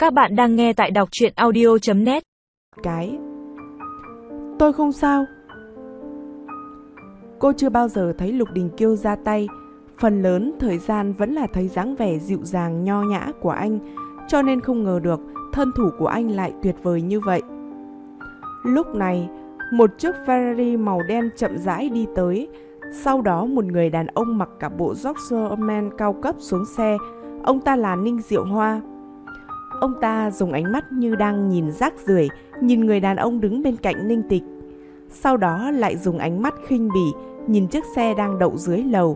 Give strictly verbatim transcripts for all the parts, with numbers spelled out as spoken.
Các bạn đang nghe tại đọc truyện audio chấm net. Cái tôi không sao. Cô chưa bao giờ thấy Lục Đình Kiêu ra tay. Phần lớn thời gian vẫn là thấy dáng vẻ dịu dàng nho nhã của anh, cho nên không ngờ được thân thủ của anh lại tuyệt vời như vậy. Lúc này, một chiếc Ferrari màu đen chậm rãi đi tới. Sau đó một người đàn ông mặc cả bộ Yorkshire cao cấp xuống xe. Ông ta là Ninh Diệu Hoa. Ông ta dùng ánh mắt như đang nhìn rác rưởi nhìn người đàn ông đứng bên cạnh Ninh Tịch. Sau đó lại dùng ánh mắt khinh bỉ nhìn chiếc xe đang đậu dưới lầu.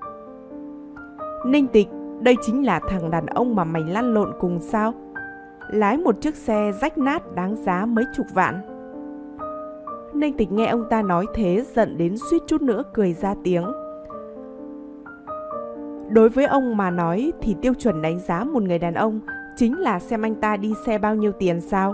Ninh Tịch, đây chính là thằng đàn ông mà mày lăn lộn cùng sao? Lái một chiếc xe rách nát đáng giá mấy chục vạn. Ninh Tịch nghe ông ta nói thế giận đến suýt chút nữa cười ra tiếng. Đối với ông mà nói thì tiêu chuẩn đánh giá một người đàn ông chính là xem anh ta đi xe bao nhiêu tiền sao?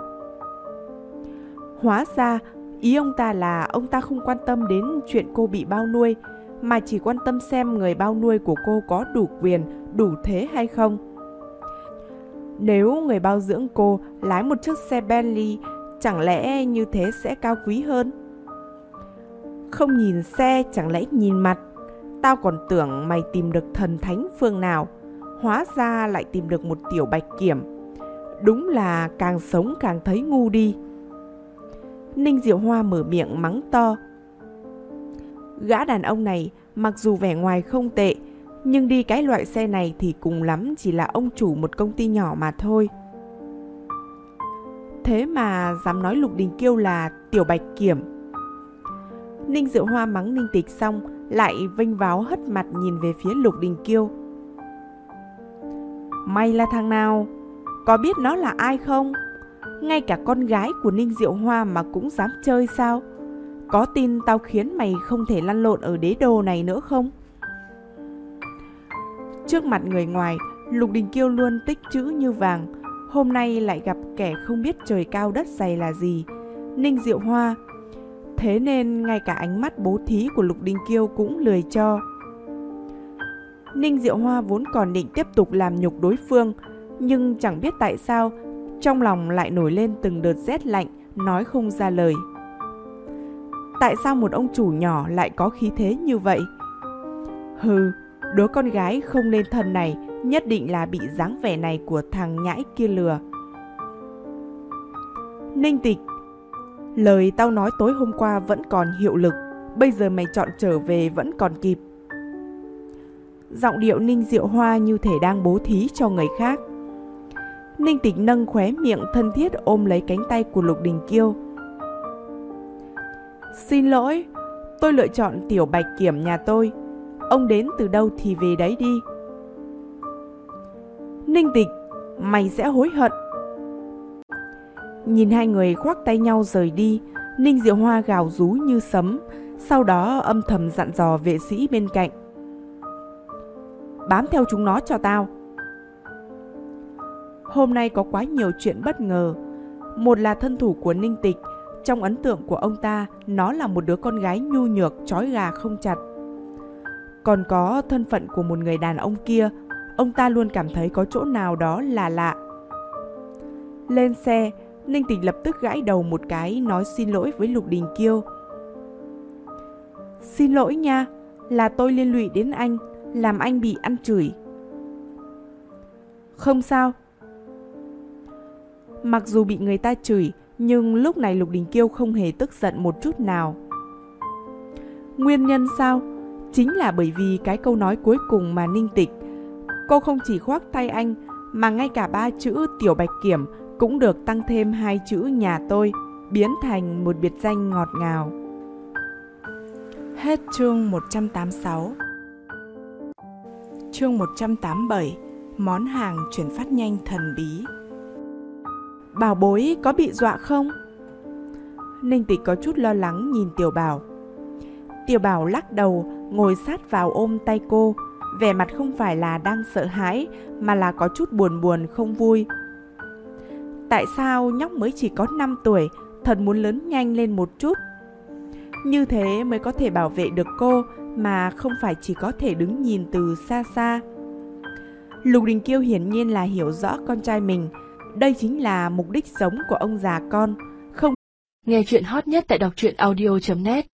Hóa ra ý ông ta là ông ta không quan tâm đến chuyện cô bị bao nuôi, mà chỉ quan tâm xem người bao nuôi của cô có đủ quyền, đủ thế hay không. Nếu người bao dưỡng cô lái một chiếc xe Bentley, chẳng lẽ như thế sẽ cao quý hơn? Không nhìn xe chẳng lẽ nhìn mặt? Tao còn tưởng mày tìm được thần thánh phương nào, hóa ra lại tìm được một tiểu bạch kiểm. Đúng là càng sống càng thấy ngu đi. Ninh Diệu Hoa mở miệng mắng to. Gã đàn ông này mặc dù vẻ ngoài không tệ, nhưng đi cái loại xe này thì cùng lắm chỉ là ông chủ một công ty nhỏ mà thôi. Thế mà dám nói Lục Đình Kiêu là tiểu bạch kiểm. Ninh Diệu Hoa mắng Ninh Tịch xong lại vênh váo hất mặt nhìn về phía Lục Đình Kiêu. Mày là thằng nào? Có biết nó là ai không? Ngay cả con gái của Ninh Diệu Hoa mà cũng dám chơi sao? Có tin tao khiến mày không thể lăn lộn ở đế đô này nữa không? Trước mặt người ngoài, Lục Đình Kiêu luôn tích trữ như vàng. Hôm nay lại gặp kẻ không biết trời cao đất dày là gì, Ninh Diệu Hoa. Thế nên ngay cả ánh mắt bố thí của Lục Đình Kiêu cũng lười cho. Ninh Diệu Hoa vốn còn định tiếp tục làm nhục đối phương, nhưng chẳng biết tại sao trong lòng lại nổi lên từng đợt rét lạnh, nói không ra lời. Tại sao một ông chủ nhỏ lại có khí thế như vậy? Hừ, đứa con gái không nên thân này nhất định là bị dáng vẻ này của thằng nhãi kia lừa. Ninh Tịch, lời tao nói tối hôm qua vẫn còn hiệu lực, bây giờ mày chọn trở về vẫn còn kịp. Giọng điệu Ninh Diệu Hoa như thể đang bố thí cho người khác. Ninh Tịch nâng khóe miệng thân thiết ôm lấy cánh tay của Lục Đình Kiêu. Xin lỗi, tôi lựa chọn tiểu bạch kiểm nhà tôi. Ông đến từ đâu thì về đấy đi. Ninh Tịch, mày sẽ hối hận. Nhìn hai người khoác tay nhau rời đi, Ninh Diệu Hoa gào rú như sấm, sau đó âm thầm dặn dò vệ sĩ bên cạnh. Bám theo chúng nó cho tao. Hôm nay có quá nhiều chuyện bất ngờ. Một là thân thủ của Ninh Tịch. Trong ấn tượng của ông ta, nó là một đứa con gái nhu nhược, trói gà không chặt. Còn có thân phận của một người đàn ông kia, ông ta luôn cảm thấy có chỗ nào đó là lạ. Lên xe, Ninh Tịch lập tức gãi đầu một cái, nói xin lỗi với Lục Đình Kiêu. Xin lỗi nha, là tôi liên lụy đến anh, làm anh bị ăn chửi. Không sao. Mặc dù bị người ta chửi, nhưng lúc này Lục Đình Kiêu không hề tức giận một chút nào. Nguyên nhân sao? Chính là bởi vì cái câu nói cuối cùng mà Ninh Tịch. Cô không chỉ khoác tay anh, mà ngay cả ba chữ tiểu bạch kiểm cũng được tăng thêm hai chữ nhà tôi, biến thành một biệt danh ngọt ngào. Hết chương một trăm tám mươi sáu. Chương một trăm tám mươi bảy. Món hàng chuyển phát nhanh thần bí. Bảo bối có bị dọa không? Ninh Tịch có chút lo lắng nhìn Tiểu Bảo. Tiểu Bảo lắc đầu, ngồi sát vào ôm tay cô, vẻ mặt không phải là đang sợ hãi, mà là có chút buồn buồn không vui. Tại sao nhóc mới chỉ có năm tuổi, thật muốn lớn nhanh lên một chút. Như thế mới có thể bảo vệ được cô, mà không phải chỉ có thể đứng nhìn từ xa xa. Lục Đình Kiêu hiển nhiên là hiểu rõ con trai mình, Đây chính là mục đích sống của ông già con. Không Nghe chuyện hot nhất tại đọc truyện audio chấm net.